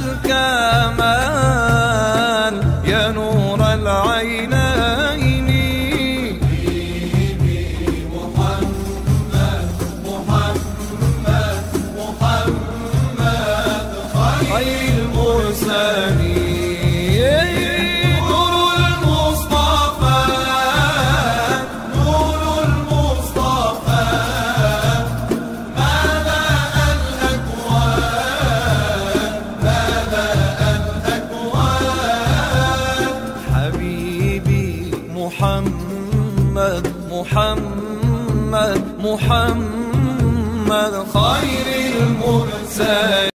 الكمال يا نور العينين. خير المرسلين نور المصطفى، نور المصطفى ملأ الأكوان، ملأ الأكوان. حبيبي محمد محمد محمد خير المرسلين.